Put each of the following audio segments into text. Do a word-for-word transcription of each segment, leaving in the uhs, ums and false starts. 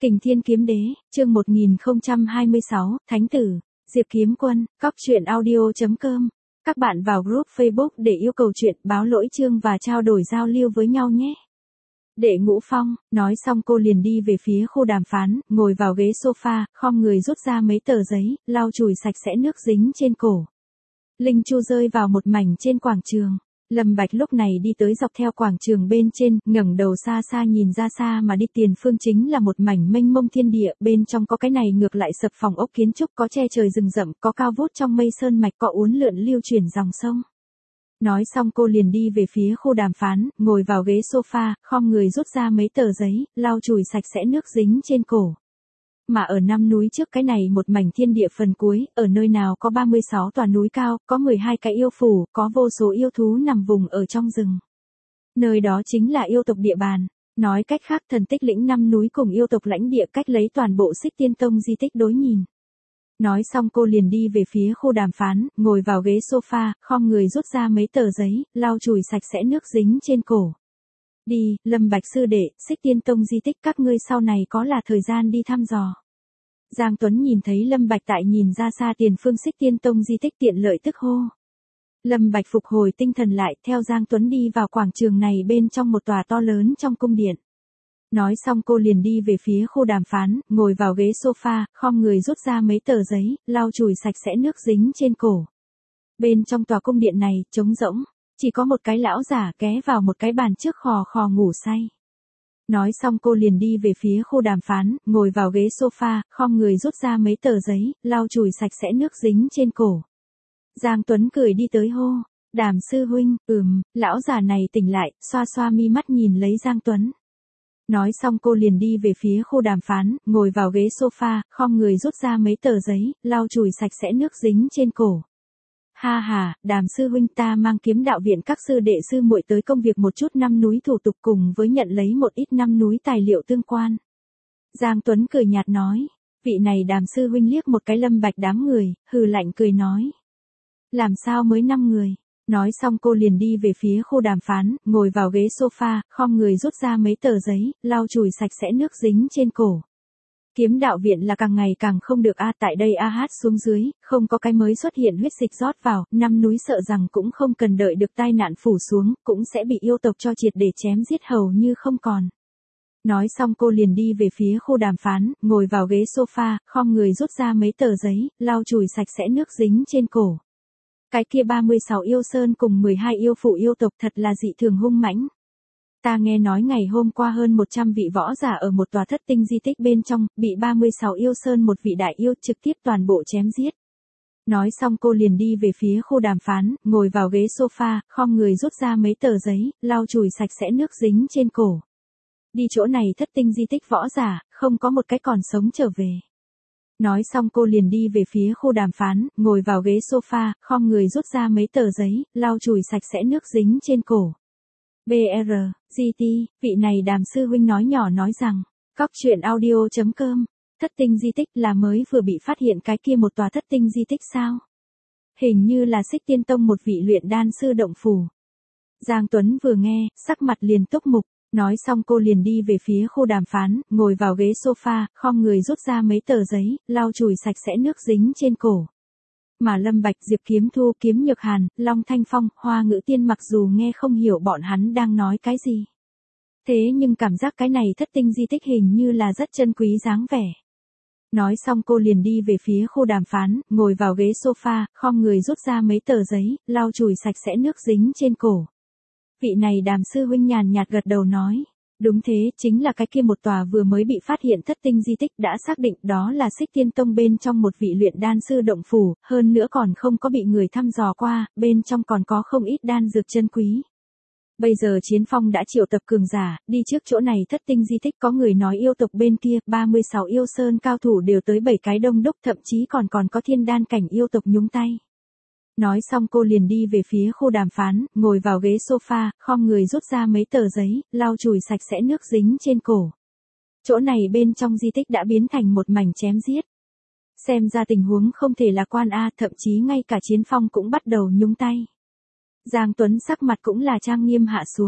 Kình Thiên Kiếm Đế, chương một nghìn không trăm hai mươi sáu, Thánh Tử, Diệp Kiếm Quân, cóc truyện audio chấm com. Các bạn vào group Facebook để yêu cầu chuyện, báo lỗi chương và trao đổi giao lưu với nhau nhé. Đệ Ngũ Phong, nói xong cô liền đi về phía khu đàm phán, ngồi vào ghế sofa, khom người rút ra mấy tờ giấy, lau chùi sạch sẽ nước dính trên cổ. Linh chu rơi vào một mảnh trên quảng trường. Lâm Bạch lúc này đi tới dọc theo quảng trường bên trên, ngẩng đầu xa xa nhìn ra xa mà đi, tiền phương chính là một mảnh mênh mông thiên địa, bên trong có cái này ngược lại sập phòng ốc kiến trúc, có che trời rừng rậm, có cao vút trong mây sơn mạch, có uốn lượn lưu chuyển dòng sông. Nói xong cô liền đi về phía khu đàm phán, ngồi vào ghế sofa, khom người rút ra mấy tờ giấy, lau chùi sạch sẽ nước dính trên cổ. Mà ở năm núi trước cái này một mảnh thiên địa phần cuối, ở nơi nào có ba mươi sáu tòa núi cao, có mười hai cái yêu phủ, có vô số yêu thú nằm vùng ở trong rừng. Nơi đó chính là yêu tộc địa bàn. Nói cách khác, thần tích lĩnh năm núi cùng yêu tộc lãnh địa cách lấy toàn bộ Xích Tiên Tông di tích đối nhìn. Nói xong cô liền đi về phía khu đàm phán, ngồi vào ghế sofa, khom người rút ra mấy tờ giấy, lau chùi sạch sẽ nước dính trên cổ. Đi, Lâm Bạch sư đệ, Xích Tiên Tông di tích các ngươi sau này có là thời gian đi thăm dò. Giang Tuấn nhìn thấy Lâm Bạch tại nhìn ra xa tiền phương Xích Tiên Tông di tích tiện lợi tức hô. Lâm Bạch phục hồi tinh thần lại, theo Giang Tuấn đi vào quảng trường này bên trong một tòa to lớn trong cung điện. Nói xong cô liền đi về phía khu đàm phán, ngồi vào ghế sofa, khom người rút ra mấy tờ giấy, lau chùi sạch sẽ nước dính trên cổ. Bên trong tòa cung điện này, trống rỗng, chỉ có một cái lão giả ghé vào một cái bàn trước khò khò ngủ say. Nói xong cô liền đi về phía khu đàm phán, ngồi vào ghế sofa, khom người rút ra mấy tờ giấy, lau chùi sạch sẽ nước dính trên cổ. Giang Tuấn cười đi tới hô, Đàm sư huynh, ừm, lão già này tỉnh lại, xoa xoa mi mắt nhìn lấy Giang Tuấn. Nói xong cô liền đi về phía khu đàm phán, ngồi vào ghế sofa, khom người rút ra mấy tờ giấy, lau chùi sạch sẽ nước dính trên cổ. Ha ha, Đàm sư huynh, ta mang Kiếm Đạo viện các sư đệ sư muội tới công việc một chút năm núi thủ tục cùng với nhận lấy một ít năm núi tài liệu tương quan. Giang Tuấn cười nhạt nói, vị này Đàm sư huynh liếc một cái Lâm Bạch đám người, hừ lạnh cười nói. Làm sao mới năm người? Nói xong cô liền đi về phía khu đàm phán, ngồi vào ghế sofa, khom người rút ra mấy tờ giấy, lau chùi sạch sẽ nước dính trên cổ. Kiếm Đạo viện là càng ngày càng không được a, tại đây a hát xuống dưới, không có cái mới xuất hiện huyết dịch rót vào, năm núi sợ rằng cũng không cần đợi được tai nạn phủ xuống, cũng sẽ bị yêu tộc cho triệt để chém giết hầu như không còn. Nói xong cô liền đi về phía khu đàm phán, ngồi vào ghế sofa, khom người rút ra mấy tờ giấy, lau chùi sạch sẽ nước dính trên cổ. Cái kia ba mươi sáu yêu sơn cùng mười hai yêu phụ yêu tộc thật là dị thường hung mãnh. Ta nghe nói ngày hôm qua hơn một trăm vị võ giả ở một tòa thất tinh di tích bên trong, bị ba mươi sáu yêu sơn một vị đại yêu trực tiếp toàn bộ chém giết. Nói xong cô liền đi về phía khu đàm phán, ngồi vào ghế sofa, khom người rút ra mấy tờ giấy, lau chùi sạch sẽ nước dính trên cổ. Đi chỗ này thất tinh di tích võ giả, không có một cái còn sống trở về. Nói xong cô liền đi về phía khu đàm phán, ngồi vào ghế sofa, khom người rút ra mấy tờ giấy, lau chùi sạch sẽ nước dính trên cổ. bê rờ, giê tê, vị này Đàm sư huynh nói nhỏ nói rằng, cóc truyện audio chấm com, thất tinh di tích là mới vừa bị phát hiện cái kia một tòa thất tinh di tích sao? Hình như là Xích Tiên Tông một vị luyện đan sư động phủ. Giang Tuấn vừa nghe, sắc mặt liền túc mục. Nói xong cô liền đi về phía khu đàm phán, ngồi vào ghế sofa, khom người rút ra mấy tờ giấy, lau chùi sạch sẽ nước dính trên cổ. Mà Lâm Bạch, Diệp Kiếm Thu, Kiếm Nhược Hàn, Long Thanh Phong, Hoa Ngữ Tiên mặc dù nghe không hiểu bọn hắn đang nói cái gì. Thế nhưng cảm giác cái này thất tinh di tích hình như là rất chân quý dáng vẻ. Nói xong cô liền đi về phía khu đàm phán, ngồi vào ghế sofa, khom người rút ra mấy tờ giấy, lau chùi sạch sẽ nước dính trên cổ. Vị này Đàm sư huynh nhàn nhạt gật đầu nói, đúng thế, chính là cái kia một tòa vừa mới bị phát hiện thất tinh di tích, đã xác định đó là Xích Tiên Tông bên trong một vị luyện đan sư động phủ, hơn nữa còn không có bị người thăm dò qua, bên trong còn có không ít đan dược chân quý. Bây giờ Chiến Phong đã triệu tập cường giả, đi trước chỗ này thất tinh di tích, có người nói yêu tộc bên kia, ba mươi sáu yêu sơn cao thủ đều tới bảy cái đông đúc, thậm chí còn còn có thiên đan cảnh yêu tộc nhúng tay. Nói xong cô liền đi về phía khu đàm phán, ngồi vào ghế sofa, khom người rút ra mấy tờ giấy, lau chùi sạch sẽ nước dính trên cổ. Chỗ này bên trong di tích đã biến thành một mảnh chém giết. Xem ra tình huống không thể lạc quan a, thậm chí ngay cả Chiến Phong cũng bắt đầu nhúng tay. Giang Tuấn sắc mặt cũng là trang nghiêm hạ xuống.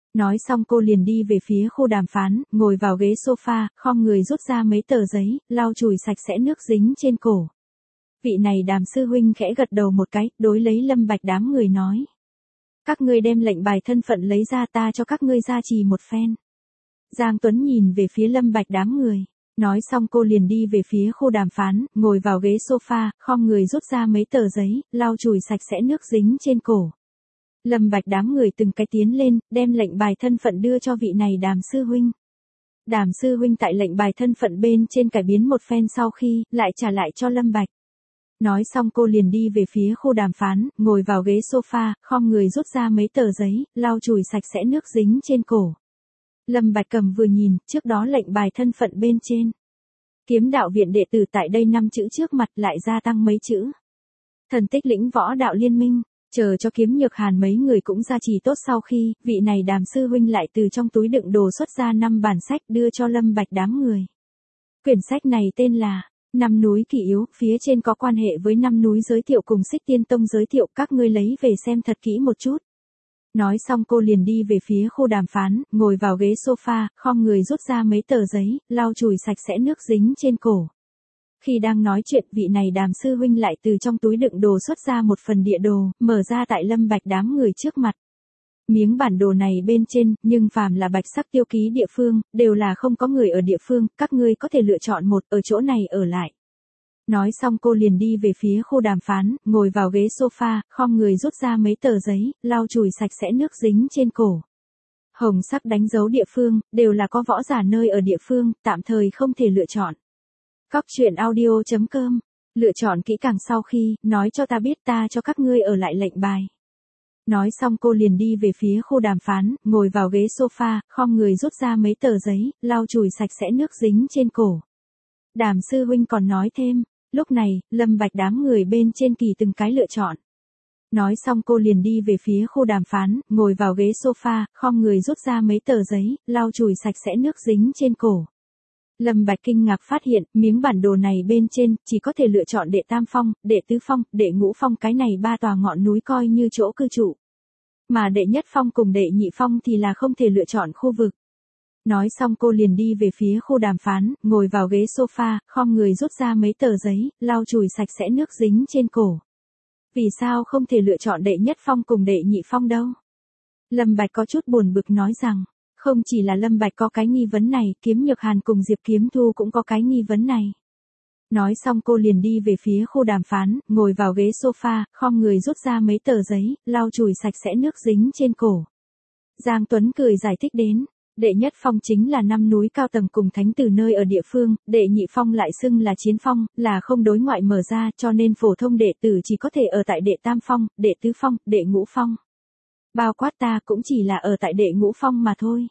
Nói xong cô liền đi về phía khu đàm phán, ngồi vào ghế sofa, khom người rút ra mấy tờ giấy, lau chùi sạch sẽ nước dính trên cổ. Vị này Đàm sư huynh khẽ gật đầu một cái, đối lấy Lâm Bạch đám người nói. Các ngươi đem lệnh bài thân phận lấy ra, ta cho các ngươi gia trì một phen. Giang Tuấn nhìn về phía Lâm Bạch đám người. Nói xong cô liền đi về phía khu đàm phán, ngồi vào ghế sofa, khom người rút ra mấy tờ giấy, lau chùi sạch sẽ nước dính trên cổ. Lâm Bạch đám người từng cái tiến lên, đem lệnh bài thân phận đưa cho vị này Đàm sư huynh. Đàm sư huynh tại lệnh bài thân phận bên trên cải biến một phen sau khi, lại trả lại cho Lâm Bạch. Nói xong cô liền đi về phía khu đàm phán, ngồi vào ghế sofa, khom người rút ra mấy tờ giấy, lau chùi sạch sẽ nước dính trên cổ. Lâm Bạch cầm vừa nhìn, trước đó lệnh bài thân phận bên trên. Kiếm đạo viện đệ tử tại đây năm chữ trước mặt lại gia tăng mấy chữ. Thần tích lĩnh võ đạo liên minh, chờ cho Kiếm Nhược Hàn mấy người cũng gia trì tốt sau khi, vị này Đàm sư huynh lại từ trong túi đựng đồ xuất ra năm bản sách đưa cho Lâm Bạch đám người. Quyển sách này tên là Năm núi kỳ yếu, phía trên có quan hệ với năm núi giới thiệu cùng Xích Tiên Tông giới thiệu, các ngươi lấy về xem thật kỹ một chút. Nói xong cô liền đi về phía khu đàm phán, ngồi vào ghế sofa, khom người rút ra mấy tờ giấy, lau chùi sạch sẽ nước dính trên cổ. Khi đang nói chuyện, vị này Đàm sư huynh lại từ trong túi đựng đồ xuất ra một phần địa đồ, mở ra tại Lâm Bạch đám người trước mặt. Miếng bản đồ này bên trên, nhưng phàm là bạch sắc tiêu ký địa phương, đều là không có người ở địa phương, các ngươi có thể lựa chọn một, ở chỗ này ở lại. Nói xong cô liền đi về phía khu đàm phán, ngồi vào ghế sofa, khom người rút ra mấy tờ giấy, lau chùi sạch sẽ nước dính trên cổ. Hồng sắc đánh dấu địa phương, đều là có võ giả nơi ở địa phương, tạm thời không thể lựa chọn. Cóc truyện audio chấm com. Lựa chọn kỹ càng sau khi, nói cho ta biết, ta cho các ngươi ở lại lệnh bài. Nói xong cô liền đi về phía khu đàm phán, ngồi vào ghế sofa, khom người rút ra mấy tờ giấy, lau chùi sạch sẽ nước dính trên cổ. Đàm sư huynh còn nói thêm, lúc này, Lâm Bạch đám người bên trên kỳ từng cái lựa chọn. Nói xong cô liền đi về phía khu đàm phán, ngồi vào ghế sofa, khom người rút ra mấy tờ giấy, lau chùi sạch sẽ nước dính trên cổ. Lâm Bạch kinh ngạc phát hiện, miếng bản đồ này bên trên, chỉ có thể lựa chọn đệ tam phong, đệ tứ phong, đệ ngũ phong, cái này ba tòa ngọn núi coi như chỗ cư trụ. Mà đệ nhất phong cùng đệ nhị phong thì là không thể lựa chọn khu vực. Nói xong cô liền đi về phía khu đàm phán, ngồi vào ghế sofa, khom người rút ra mấy tờ giấy, lau chùi sạch sẽ nước dính trên cổ. Vì sao không thể lựa chọn đệ nhất phong cùng đệ nhị phong đâu? Lâm Bạch có chút buồn bực nói rằng, không chỉ là Lâm Bạch có cái nghi vấn này, Kiếm Nhược Hàn cùng Diệp Kiếm Thu cũng có cái nghi vấn này. Nói xong cô liền đi về phía khu đàm phán, ngồi vào ghế sofa, khom người rút ra mấy tờ giấy, lau chùi sạch sẽ nước dính trên cổ. Giang Tuấn cười giải thích đến, đệ nhất phong chính là năm núi cao tầng cùng thánh tử nơi ở địa phương, đệ nhị phong lại xưng là chiến phong, là không đối ngoại mở ra, cho nên phổ thông đệ tử chỉ có thể ở tại đệ tam phong, đệ tứ phong, đệ ngũ phong. Bao quát ta cũng chỉ là ở tại đệ ngũ phong mà thôi.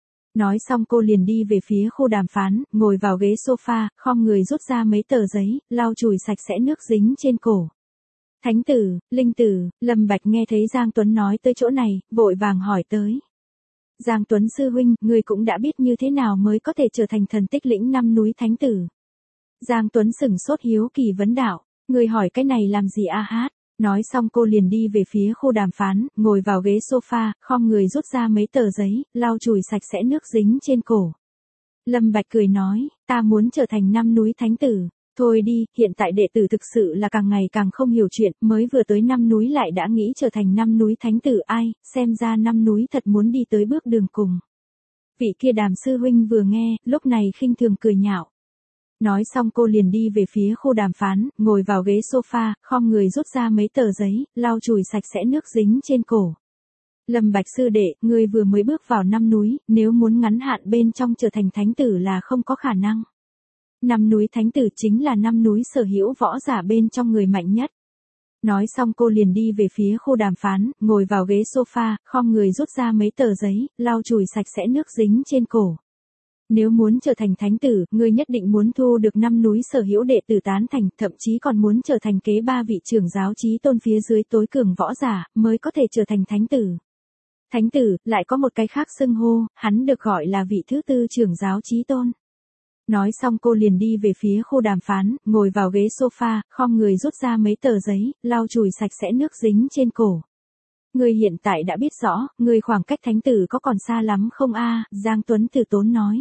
Nói xong cô liền đi về phía khu đàm phán, ngồi vào ghế sofa, khom người rút ra mấy tờ giấy, lau chùi sạch sẽ nước dính trên cổ. Thánh tử, linh tử, Lâm Bạch nghe thấy Giang Tuấn nói tới chỗ này, vội vàng hỏi tới. Giang Tuấn sư huynh, ngươi cũng đã biết như thế nào mới có thể trở thành thần tích lĩnh năm núi thánh tử. Giang Tuấn sửng sốt hiếu kỳ vấn đạo, ngươi hỏi cái này làm gì a hát? Nói xong cô liền đi về phía khu đàm phán, ngồi vào ghế sofa, khom người rút ra mấy tờ giấy, lau chùi sạch sẽ nước dính trên cổ. Lâm Bạch cười nói, ta muốn trở thành năm núi thánh tử. Thôi đi, hiện tại đệ tử thực sự là càng ngày càng không hiểu chuyện, mới vừa tới năm núi lại đã nghĩ trở thành năm núi thánh tử ai, xem ra năm núi thật muốn đi tới bước đường cùng. Vị kia Đàm sư huynh vừa nghe, lúc này khinh thường cười nhạo. Nói xong cô liền đi về phía khu đàm phán, ngồi vào ghế sofa, khom người rút ra mấy tờ giấy, lau chùi sạch sẽ nước dính trên cổ. Lâm Bạch sư đệ, ngươi vừa mới bước vào năm núi, nếu muốn ngắn hạn bên trong trở thành thánh tử là không có khả năng. Năm núi thánh tử chính là năm núi sở hữu võ giả bên trong người mạnh nhất. Nói xong cô liền đi về phía khu đàm phán, ngồi vào ghế sofa, khom người rút ra mấy tờ giấy, lau chùi sạch sẽ nước dính trên cổ. Nếu muốn trở thành thánh tử, ngươi nhất định muốn thu được năm núi sở hữu đệ tử tán thành, thậm chí còn muốn trở thành kế ba vị trưởng giáo chí tôn phía dưới tối cường võ giả, mới có thể trở thành thánh tử. Thánh tử, lại có một cái khác xưng hô, hắn được gọi là vị thứ tư trưởng giáo chí tôn. Nói xong cô liền đi về phía khu đàm phán, ngồi vào ghế sofa, khom người rút ra mấy tờ giấy, lau chùi sạch sẽ nước dính trên cổ. Ngươi hiện tại đã biết rõ, ngươi khoảng cách thánh tử có còn xa lắm không a? Giang Tuấn từ tốn nói.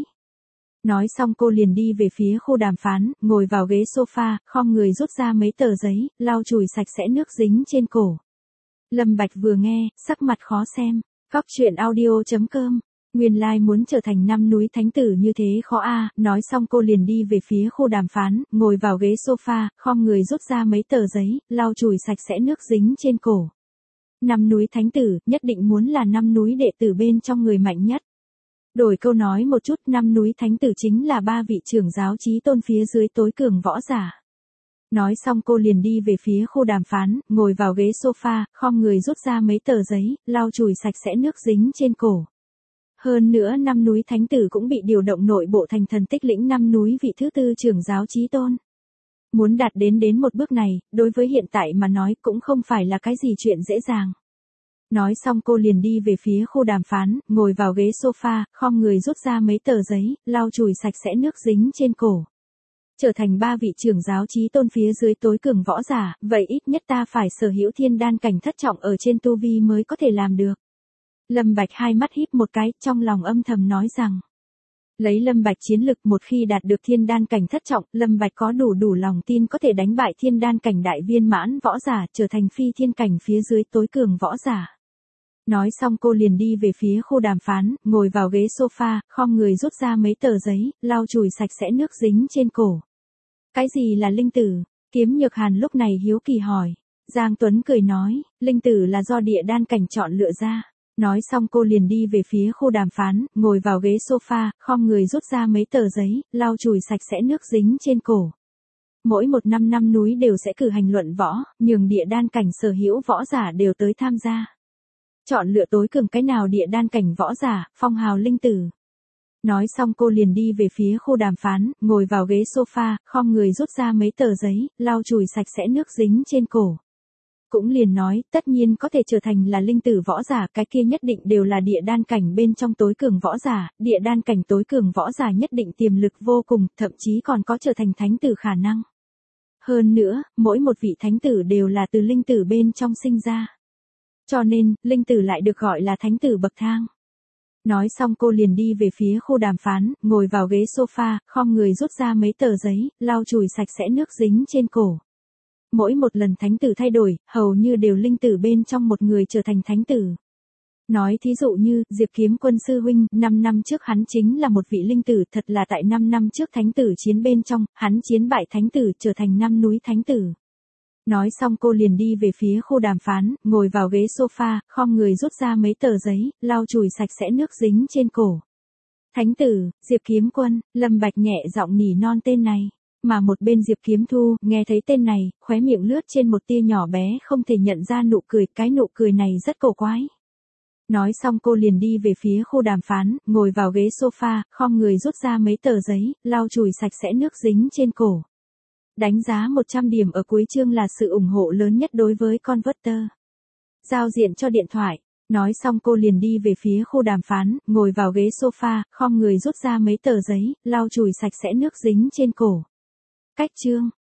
Nói xong cô liền đi về phía khu đàm phán, ngồi vào ghế sofa, khom người rút ra mấy tờ giấy, lau chùi sạch sẽ nước dính trên cổ. Lâm Bạch vừa nghe, sắc mặt khó xem. Cóc truyện audio chấm com. Nguyên lai muốn trở thành năm núi thánh tử như thế khó a. Nói xong cô liền đi về phía khu đàm phán, ngồi vào ghế sofa, khom người rút ra mấy tờ giấy, lau chùi sạch sẽ nước dính trên cổ. Năm núi thánh tử, nhất định muốn là năm núi đệ tử bên trong người mạnh nhất. Đổi câu nói một chút, năm núi thánh tử chính là ba vị trưởng giáo chí tôn phía dưới tối cường võ giả. Nói xong cô liền đi về phía khu đàm phán, ngồi vào ghế sofa, khom người rút ra mấy tờ giấy, lau chùi sạch sẽ nước dính trên cổ. Hơn nữa năm núi thánh tử cũng bị điều động nội bộ thành thần tích lĩnh năm núi vị thứ tư trưởng giáo chí tôn. Muốn đạt đến đến một bước này, đối với hiện tại mà nói cũng không phải là cái gì chuyện dễ dàng. Nói xong cô liền đi về phía khu đàm phán, ngồi vào ghế sofa, khom người rút ra mấy tờ giấy, lau chùi sạch sẽ nước dính trên cổ. Trở thành ba vị trưởng giáo chí tôn phía dưới tối cường võ giả, vậy ít nhất ta phải sở hữu thiên đan cảnh thất trọng ở trên tu vi mới có thể làm được. Lâm Bạch hai mắt híp một cái, trong lòng âm thầm nói rằng. Lấy Lâm Bạch chiến lực, một khi đạt được thiên đan cảnh thất trọng, Lâm Bạch có đủ đủ lòng tin có thể đánh bại thiên đan cảnh đại viên mãn võ giả, trở thành phi thiên cảnh phía dưới tối cường võ giả. Nói xong cô liền đi về phía khu đàm phán, ngồi vào ghế sofa, khom người rút ra mấy tờ giấy, lau chùi sạch sẽ nước dính trên cổ. Cái gì là linh tử? Kiếm Nhược Hàn lúc này hiếu kỳ hỏi. Giang Tuấn cười nói, linh tử là do địa đan cảnh chọn lựa ra. Nói xong cô liền đi về phía khu đàm phán, ngồi vào ghế sofa, khom người rút ra mấy tờ giấy, lau chùi sạch sẽ nước dính trên cổ. Mỗi một năm năm núi đều sẽ cử hành luận võ, nhường địa đan cảnh sở hữu võ giả đều tới tham gia. Chọn lựa tối cường cái nào địa đan cảnh võ giả, phong hào linh tử. Nói xong cô liền đi về phía khu đàm phán, ngồi vào ghế sofa, khom người rút ra mấy tờ giấy, lau chùi sạch sẽ nước dính trên cổ. Cũng liền nói, tất nhiên có thể trở thành là linh tử võ giả, cái kia nhất định đều là địa đan cảnh bên trong tối cường võ giả, địa đan cảnh tối cường võ giả nhất định tiềm lực vô cùng, thậm chí còn có trở thành thánh tử khả năng. Hơn nữa, mỗi một vị thánh tử đều là từ linh tử bên trong sinh ra. Cho nên, linh tử lại được gọi là thánh tử bậc thang. Nói xong cô liền đi về phía khu đàm phán, ngồi vào ghế sofa, khom người rút ra mấy tờ giấy, lau chùi sạch sẽ nước dính trên cổ. Mỗi một lần thánh tử thay đổi, hầu như đều linh tử bên trong một người trở thành thánh tử. Nói thí dụ như, Diệp Kiếm Quân sư huynh, năm năm trước hắn chính là một vị linh tử, thật là tại năm năm trước thánh tử chiến bên trong, hắn chiến bại thánh tử trở thành năm núi thánh tử. Nói xong cô liền đi về phía khu đàm phán, ngồi vào ghế sofa, khom người rút ra mấy tờ giấy, lau chùi sạch sẽ nước dính trên cổ. Thánh tử, Diệp Kiếm Quân, Lâm Bạch nhẹ giọng nỉ non tên này. Mà một bên Diệp Kiếm Thu, nghe thấy tên này, khóe miệng lướt trên một tia nhỏ bé không thể nhận ra nụ cười, cái nụ cười này rất cổ quái. Nói xong cô liền đi về phía khu đàm phán, ngồi vào ghế sofa, khom người rút ra mấy tờ giấy, lau chùi sạch sẽ nước dính trên cổ. Đánh giá một trăm điểm ở cuối chương là sự ủng hộ lớn nhất đối với Converter. Giao diện cho điện thoại. Nói xong cô liền đi về phía khu đàm phán, ngồi vào ghế sofa, khom người rút ra mấy tờ giấy, lau chùi sạch sẽ nước dính trên cổ. Cách chương.